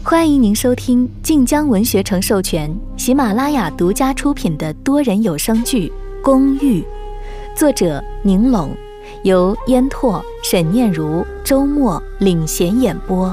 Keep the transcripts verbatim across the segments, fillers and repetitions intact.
欢迎您收听晋江文学城授权、喜马拉雅独家出品的多人有声剧《公寓》，作者宁龙，由烟拓、沈念如、周末领衔演播。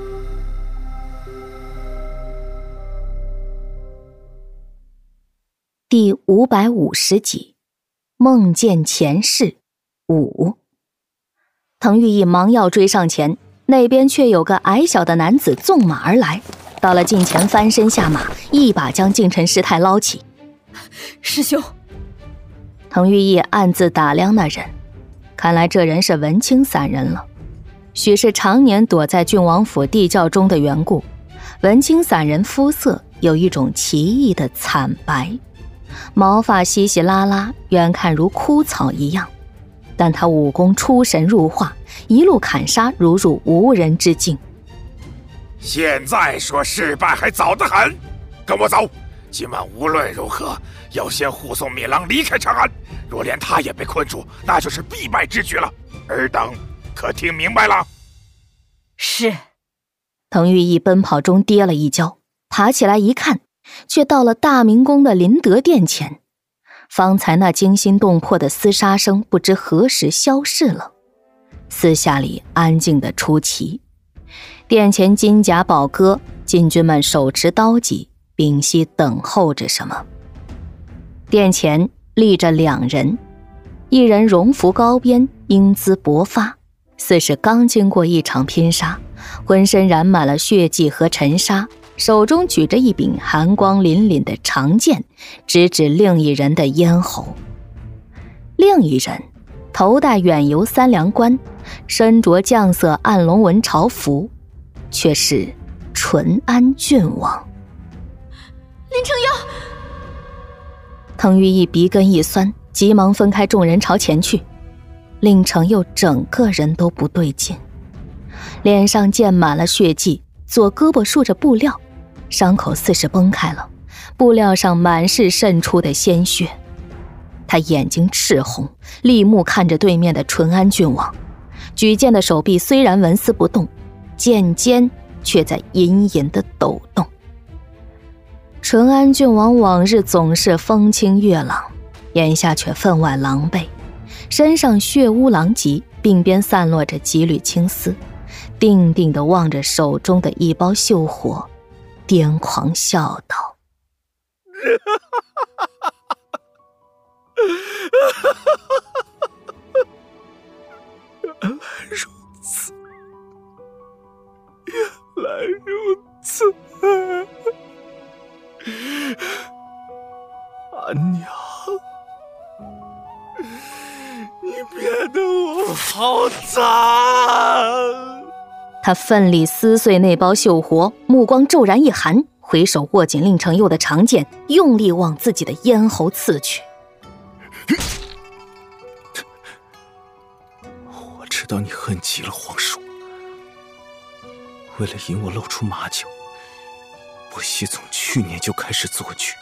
第五百五十集，梦见前世五。滕玉义忙要追上前，那边却有个矮小的男子纵马而来，到了近前翻身下马，一把将靖辰师太捞起。 师兄！ 滕玉义暗自打量那人，看来这人是文青散人了，许是常年躲在郡王府地窖中的缘故，文青散人肤色有一种奇异的惨白，毛发稀稀拉拉，远看如枯草一样，但他武功出神入化，一路砍杀如入无人之境。 现在说失败还早得很，跟我走。今晚无论如何要先护送敏郎离开长安，若连他也被困住，那就是必败之举了。尔等可听明白了？ 是。 滕玉义奔跑中跌了一跤，爬起来一看，却到了大明宫的麟德殿前。方才那惊心动魄的厮杀声不知何时消逝了，四下里安静的出奇。殿前金甲宝戈，禁军们手持刀戟，屏息等候着什么。殿前立着两人，一人容服高边，英姿勃发，似是刚经过一场拼杀，浑身染满了血迹和尘沙，手中举着一柄寒光凛凛的长剑，直指另一人的咽喉。另一人头戴远游三梁冠，身着绛色暗龙纹朝服，却是淳安郡王。 林承佑！ 滕玉义鼻根一酸，急忙分开众人朝前去。令承佑整个人都不对劲，脸上溅满了血迹，左胳膊束着布料，伤口似是崩开了，布料上满是渗出的鲜血。他眼睛赤红，厉目看着对面的淳安郡王，举剑的手臂虽然纹丝不动，剑尖却在隐隐的抖动。淳安郡王往日总是风清月朗，眼下却分外狼狈，身上血污狼藉，鬓边散落着几缕青丝，定定地望着手中的一包绣火，癫狂笑道： 原来如此，原来如此。阿娘，你变得我好惨。 他奋力撕碎那包绣活，目光骤然一寒，回手握紧令承佑的长剑，用力往自己的咽喉刺去。 我知道你恨极了皇叔，为了引我露出马脚，不惜从去年就开始做剧。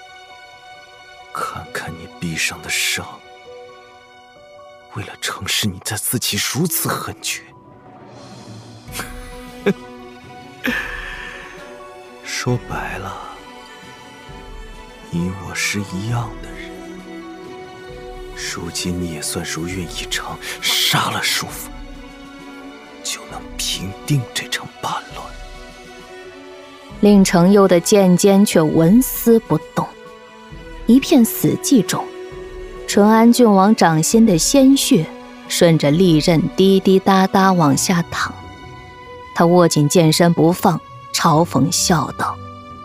看看你臂上的伤，为了城市你在自己如此狠绝。说白了，你我是一样的人。如今你也算如愿以偿，杀了叔父，就能平定这场叛乱。 令承佑的剑尖却纹丝不动，一片死寂中，淳安郡王掌心的鲜血顺着利刃滴滴答答往下淌。他握紧剑身不放，嘲讽笑道：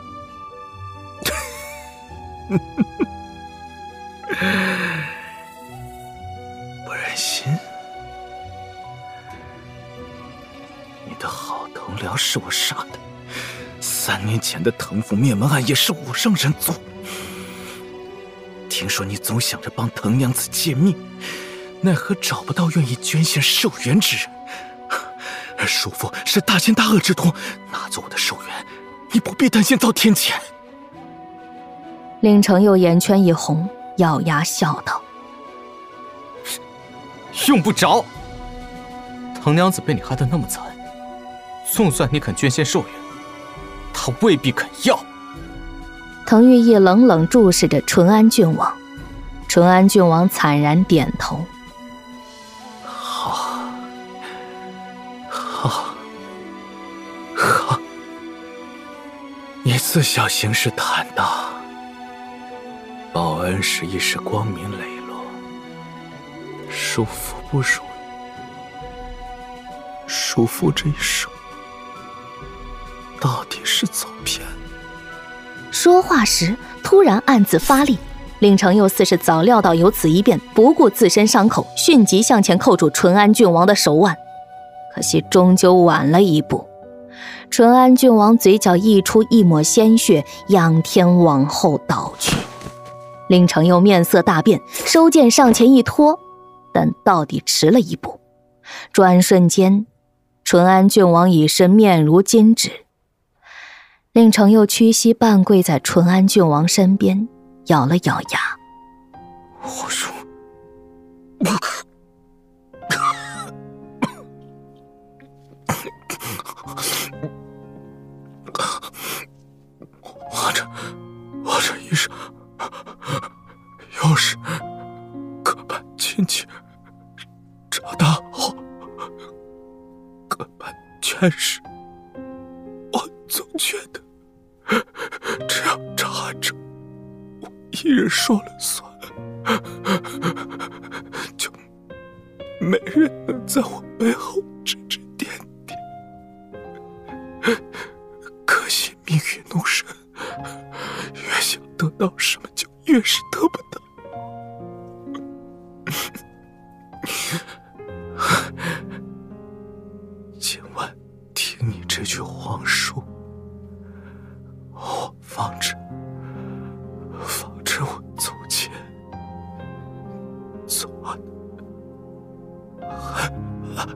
不忍心？你的好头梁是我杀的，三年前的藤府灭门案也是我让人做。听说你总想着帮藤娘子借命，奈何找不到愿意捐献寿元之人。叔父是大奸大恶之徒，拿走我的寿元，你不必担心遭天谴。 令承佑眼圈一红，咬牙笑道： 用不着。藤娘子被你害得那么惨，纵算你肯捐献寿元， 他未必肯要。 滕玉义冷冷注视着淳安郡王，淳安郡王惨然点头。 好，好，好，你自小行事坦荡，报恩时亦是光明磊落，叔父不如你，叔父这一手到底是走偏。 说话时突然暗自发力，令程又似是早料到有此一变，不顾自身伤口，迅即向前扣住淳安郡王的手腕。可惜终究晚了一步，淳安郡王嘴角溢出一抹鲜血，仰天往后倒去。令程又面色大变，收剑上前一拖，但到底迟了一步。转瞬间，淳安郡王已是面如金纸。令程又屈膝半跪在淳安郡王身边，咬了咬牙：“ 我说，我这我这一生要是各般亲戚长大后，各般权势，我总觉得只要长安城我一人说了算，就没人能在我背后指指点点。可惜命运弄人，越想得到什么就越是得不到。今晚听你这句皇叔，我防止防止我走前做的。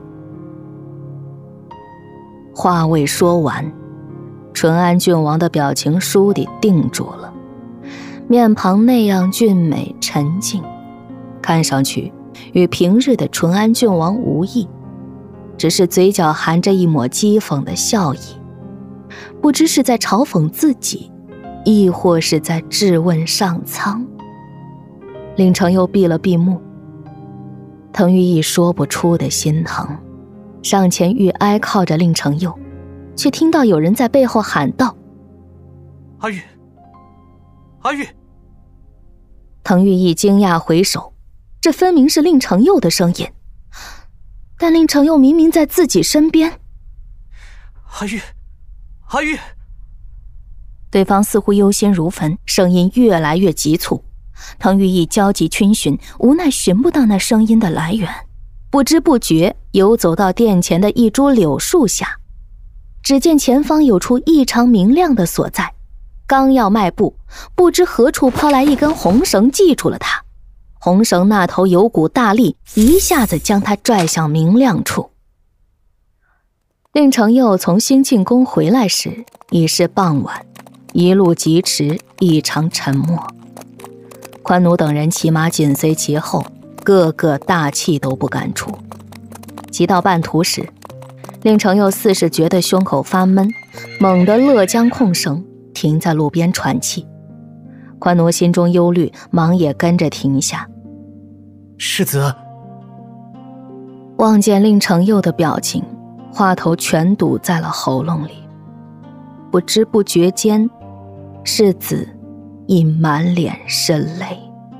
话未说完，淳安郡王的表情倏地定住了，面庞那样俊美沉静，看上去与平日的淳安郡王无异，只是嘴角含着一抹讥讽的笑意，不知是在嘲讽自己，亦或是在质问上苍。令程又闭了闭目，滕玉义说不出的心疼，上前欲挨靠着令程又，却听到有人在背后喊道：“ 阿玉，阿玉！” 滕玉义惊讶回首，这分明是令程又的声音，但令程又明明在自己身边。 阿玉，阿玉！ 对方似乎忧心如焚，声音越来越急促。滕玉义焦急逡巡，无奈寻不到那声音的来源，不知不觉游走到殿前的一株柳树下。只见前方有处异常明亮的所在，刚要迈步，不知何处抛来一根红绳系住了他。红绳那头有股大力，一下子将他拽向明亮处。令程又从兴庆宫回来时已是傍晚，一路疾驰，异常沉默。宽奴等人骑马紧随其后，个个大气都不敢出。骑到半途时，令程又似是觉得胸口发闷，猛地勒将控绳，停在路边喘气。宽奴心中忧虑，忙也跟着停下。 世子， 望见令程又的表情，话头全堵在了喉咙里。不知不觉间，世子已满脸深泪。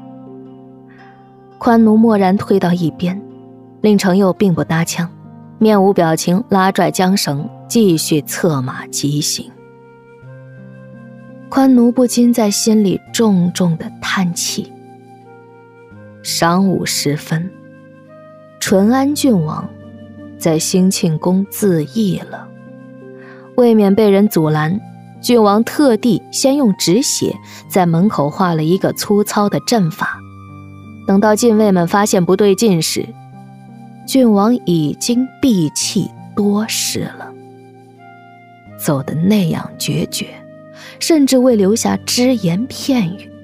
宽奴默然退到一边，令程又并不搭腔，面无表情拉拽缰绳，继续策马疾行。宽奴不禁在心里重重的叹气。晌午时分，淳安郡王在兴庆宫自缢了。为免被人阻拦，郡王特地先用纸血在门口画了一个粗糙的阵法。等到禁卫们发现不对劲时，郡王已经闭气多时了，走得那样决绝，甚至未留下只言片语。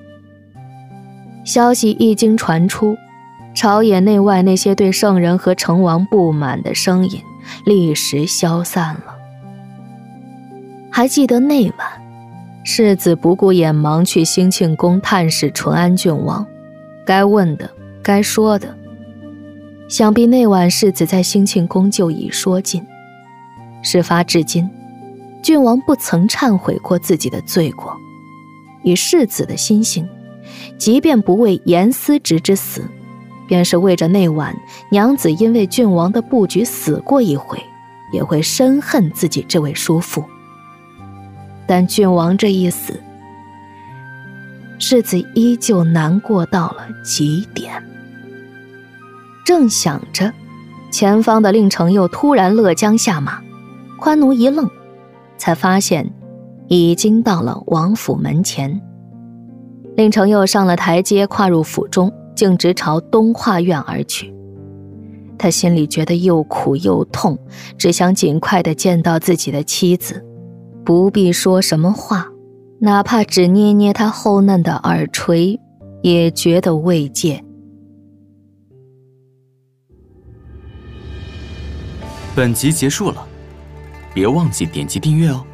消息一经传出，朝野内外那些对圣人和成王不满的声音立时消散了。 还记得那晚，世子不顾眼盲去兴庆宫探视淳安郡王，该问的该说的，想必那晚世子在兴庆宫就已说尽。事发至今，郡王不曾忏悔过自己的罪过。以世子的心性，即便不为严思直之死，便是为着那晚娘子因为郡王的布局死过一回，也会深恨自己这位叔父。但郡王这一死，世子依旧难过到了极点。正想着，前方的令程又突然勒缰下马，宽奴一愣，才发现已经到了王府门前。令程又上了台阶，跨入府中，径直朝东画院而去。他心里觉得又苦又痛，只想尽快地见到自己的妻子，不必说什么话，哪怕只捏捏他厚嫩的耳垂，也觉得慰藉。 本集结束了，别忘记点击订阅哦。